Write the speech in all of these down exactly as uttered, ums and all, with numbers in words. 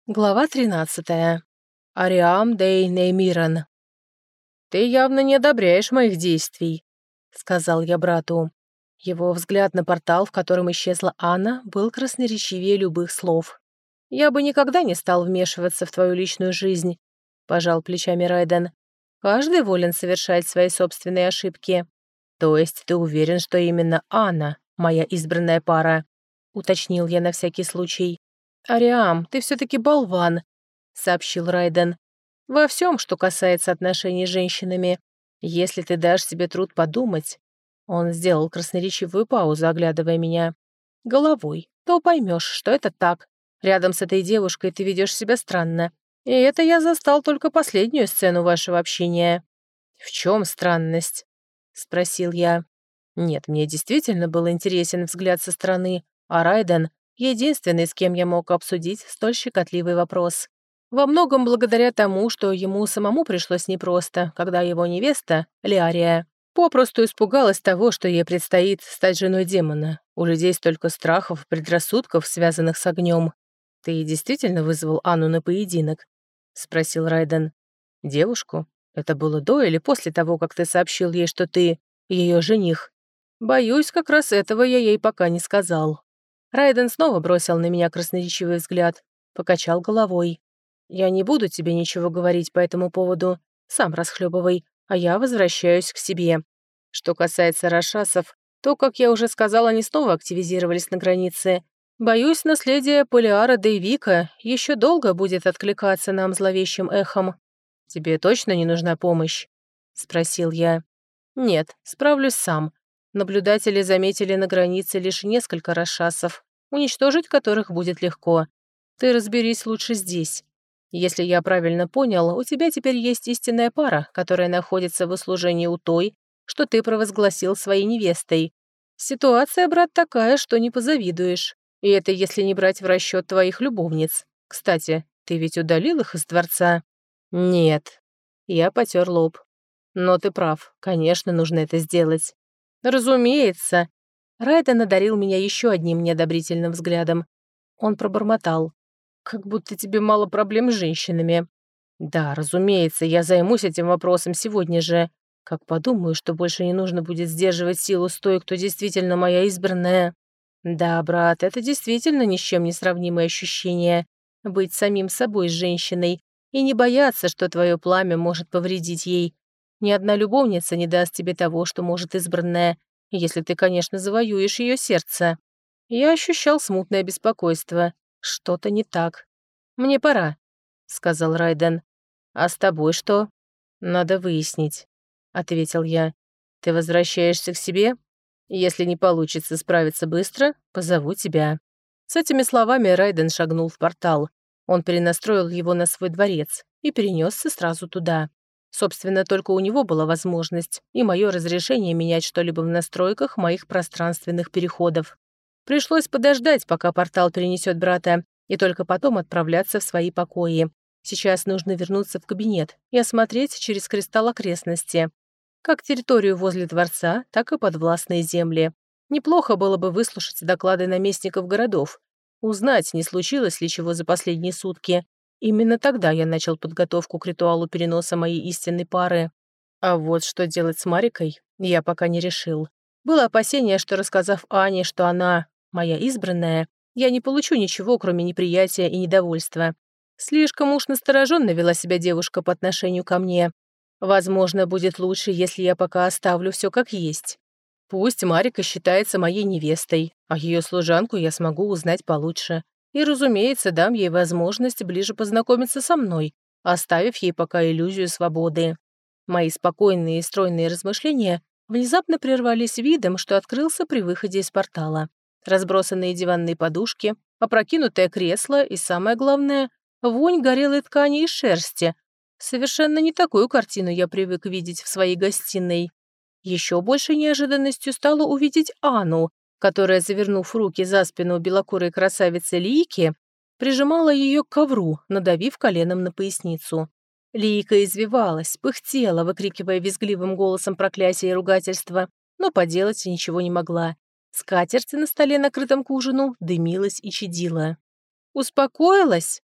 Глава тринадцатая. Ариам Дей Неймиран. «Ты явно не одобряешь моих действий», — сказал я брату. Его взгляд на портал, в котором исчезла Анна, был красноречивее любых слов. «Я бы никогда не стал вмешиваться в твою личную жизнь», — пожал плечами Райден. «Каждый волен совершать свои собственные ошибки». «То есть ты уверен, что именно Анна — моя избранная пара?» — уточнил я на всякий случай. «Ариам, ты все-таки болван», — сообщил Райден. «Во всем, что касается отношений с женщинами. Если ты дашь себе труд подумать...» Он сделал красноречивую паузу, оглядывая меня. «Головой, то поймешь, что это так. Рядом с этой девушкой ты ведешь себя странно. И это я застал только последнюю сцену вашего общения». «В чем странность?» — спросил я. Нет, мне действительно был интересен взгляд со стороны, а Райден — единственный, с кем я мог обсудить столь щекотливый вопрос. Во многом благодаря тому, что ему самому пришлось непросто, когда его невеста, Лиария, попросту испугалась того, что ей предстоит стать женой демона. У людей столько страхов, предрассудков, связанных с огнем. «Ты действительно вызвал Анну на поединок?» — спросил Райден. «Девушку? Это было до или после того, как ты сообщил ей, что ты ее жених?» «Боюсь, как раз этого я ей пока не сказал». Райден снова бросил на меня красноречивый взгляд, покачал головой. «Я не буду тебе ничего говорить по этому поводу. Сам расхлебывай, а я возвращаюсь к себе. Что касается рашасов, то, как я уже сказал, они снова активизировались на границе. Боюсь, наследие Полиара Дейвика еще долго будет откликаться нам зловещим эхом. Тебе точно не нужна помощь?» — спросил я. «Нет, справлюсь сам. Наблюдатели заметили на границе лишь несколько рашасов, уничтожить которых будет легко. Ты разберись лучше здесь. Если я правильно понял, у тебя теперь есть истинная пара, которая находится в услужении у той, что ты провозгласил своей невестой. Ситуация, брат, такая, что не позавидуешь. И это если не брать в расчет твоих любовниц. Кстати, ты ведь удалил их из дворца?» «Нет». Я потер лоб. «Но ты прав, конечно, нужно это сделать». «Разумеется». Райден одарил меня еще одним неодобрительным взглядом. Он пробормотал. «Как будто тебе мало проблем с женщинами». «Да, разумеется, я займусь этим вопросом сегодня же. Как подумаю, что больше не нужно будет сдерживать силу с той, кто действительно моя избранная». «Да, брат, это действительно ни с чем не сравнимое ощущение. Быть самим собой с женщиной и не бояться, что твое пламя может повредить ей. Ни одна любовница не даст тебе того, что может избранная, если ты, конечно, завоюешь ее сердце». Я ощущал смутное беспокойство. Что-то не так. «Мне пора», — сказал Райден. «А с тобой что?» «Надо выяснить», — ответил я. «Ты возвращаешься к себе? Если не получится справиться быстро, позову тебя». С этими словами Райден шагнул в портал. Он перенастроил его на свой дворец и перенесся сразу туда. Собственно, только у него была возможность и мое разрешение менять что-либо в настройках моих пространственных переходов. Пришлось подождать, пока портал перенесет брата, и только потом отправляться в свои покои. Сейчас нужно вернуться в кабинет и осмотреть через кристалл окрестности. Как территорию возле дворца, так и подвластные земли. Неплохо было бы выслушать доклады наместников городов, узнать, не случилось ли чего за последние сутки. Именно тогда я начал подготовку к ритуалу переноса моей истинной пары. А вот что делать с Марикой, я пока не решил. Было опасение, что, рассказав Ане, что она моя избранная, я не получу ничего, кроме неприятия и недовольства. Слишком уж настороженно вела себя девушка по отношению ко мне. Возможно, будет лучше, если я пока оставлю все как есть. Пусть Марика считается моей невестой, а ее служанку я смогу узнать получше. И, разумеется, дам ей возможность ближе познакомиться со мной, оставив ей пока иллюзию свободы. Мои спокойные и стройные размышления внезапно прервались видом, что открылся при выходе из портала. Разбросанные диванные подушки, опрокинутое кресло и, самое главное, вонь горелой ткани и шерсти. Совершенно не такую картину я привык видеть в своей гостиной. Еще большей неожиданностью стало увидеть Анну, которая, завернув руки за спину белокурой красавицы Лийки, прижимала ее к ковру, надавив коленом на поясницу. Лийка извивалась, пыхтела, выкрикивая визгливым голосом проклятия и ругательства, но поделать ничего не могла. Скатерть на столе, накрытом к ужину, дымилась и чадила. «Успокоилась?» —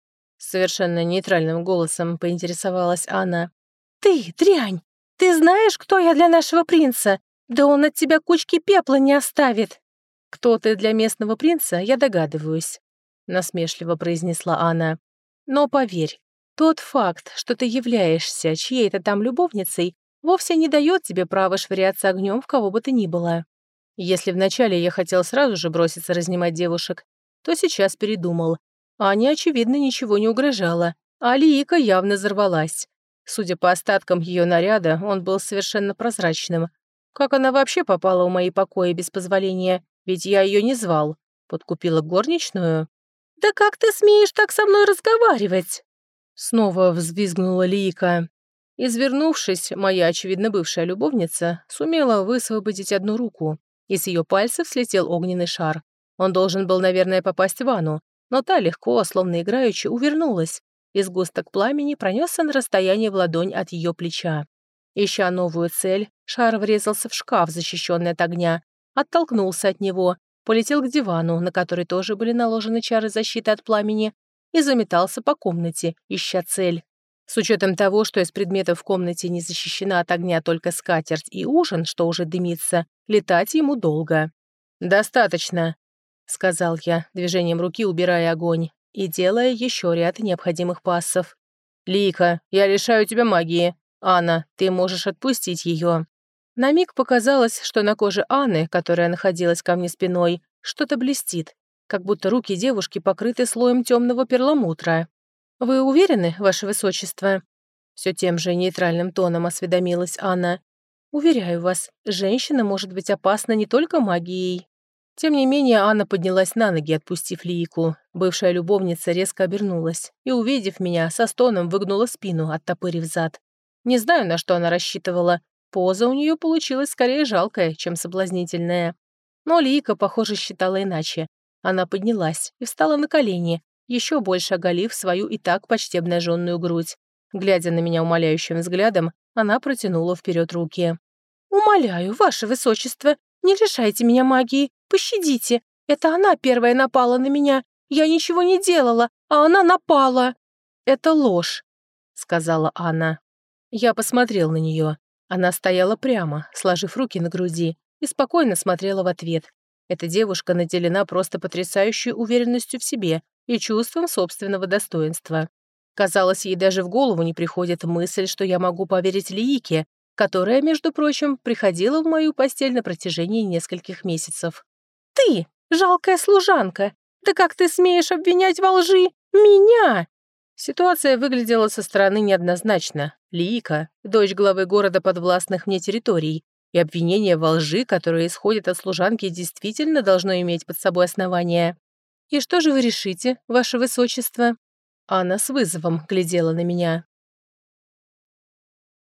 Совершенно нейтральным голосом поинтересовалась Анна. «Ты, дрянь! Ты знаешь, кто я для нашего принца? Да он от тебя кучки пепла не оставит!» «Кто ты для местного принца, я догадываюсь», — насмешливо произнесла Анна. «Но поверь, тот факт, что ты являешься чьей-то там любовницей, вовсе не дает тебе права швыряться огнем в кого бы то ни было. Если вначале я хотел сразу же броситься разнимать девушек, то сейчас передумал. Ане, очевидно, ничего не угрожало, а Лиика явно взорвалась. Судя по остаткам ее наряда, он был совершенно прозрачным. Как она вообще попала в мои покои без позволения? Ведь я ее не звал. Подкупила горничную? «Да как ты смеешь так со мной разговаривать?» Снова взвизгнула Лиика. Извернувшись, моя, очевидно, бывшая любовница сумела высвободить одну руку, и с ее пальцев слетел огненный шар. Он должен был, наверное, попасть в Анну, но та легко, словно играючи, увернулась, и сгусток пламени пронесся на расстояние в ладонь от ее плеча. Ища новую цель, шар врезался в шкаф, защищенный от огня, оттолкнулся от него, полетел к дивану, на который тоже были наложены чары защиты от пламени, и заметался по комнате, ища цель. С учетом того, что из предметов в комнате не защищена от огня только скатерть и ужин, что уже дымится, летать ему долго. «Достаточно», — сказал я, движением руки убирая огонь и делая еще ряд необходимых пассов. «Лика, я лишаю тебя магии. Анна, ты можешь отпустить ее». На миг показалось, что на коже Анны, которая находилась ко мне спиной, что-то блестит, как будто руки девушки покрыты слоем темного перламутра. «Вы уверены, ваше высочество?» Все тем же нейтральным тоном осведомилась Анна. «Уверяю вас, женщина может быть опасна не только магией». Тем не менее, Анна поднялась на ноги, отпустив Лиику. Бывшая любовница резко обернулась и, увидев меня, со стоном выгнула спину, оттопырив зад. Не знаю, на что она рассчитывала. Поза у нее получилась скорее жалкая, чем соблазнительная. Но Лиика, похоже, считала иначе. Она поднялась и встала на колени, еще больше оголив свою и так почти обнаженную грудь. Глядя на меня умоляющим взглядом, она протянула вперед руки. «Умоляю, ваше высочество, не лишайте меня магии, пощадите. Это она первая напала на меня. Я ничего не делала, а она напала». «Это ложь», — сказала Анна. Я посмотрел на нее. Она стояла прямо, сложив руки на груди, и спокойно смотрела в ответ. Эта девушка наделена просто потрясающей уверенностью в себе и чувством собственного достоинства. Казалось, ей даже в голову не приходит мысль, что я могу поверить Лиике, которая, между прочим, приходила в мою постель на протяжении нескольких месяцев. «Ты, жалкая служанка! Да как ты смеешь обвинять во лжи меня?» Ситуация выглядела со стороны неоднозначно. Лиика — дочь главы города подвластных мне территорий, и обвинение во лжи, которое исходит от служанки, действительно должно иметь под собой основание. «И что же вы решите, ваше высочество?» Анна с вызовом глядела на меня.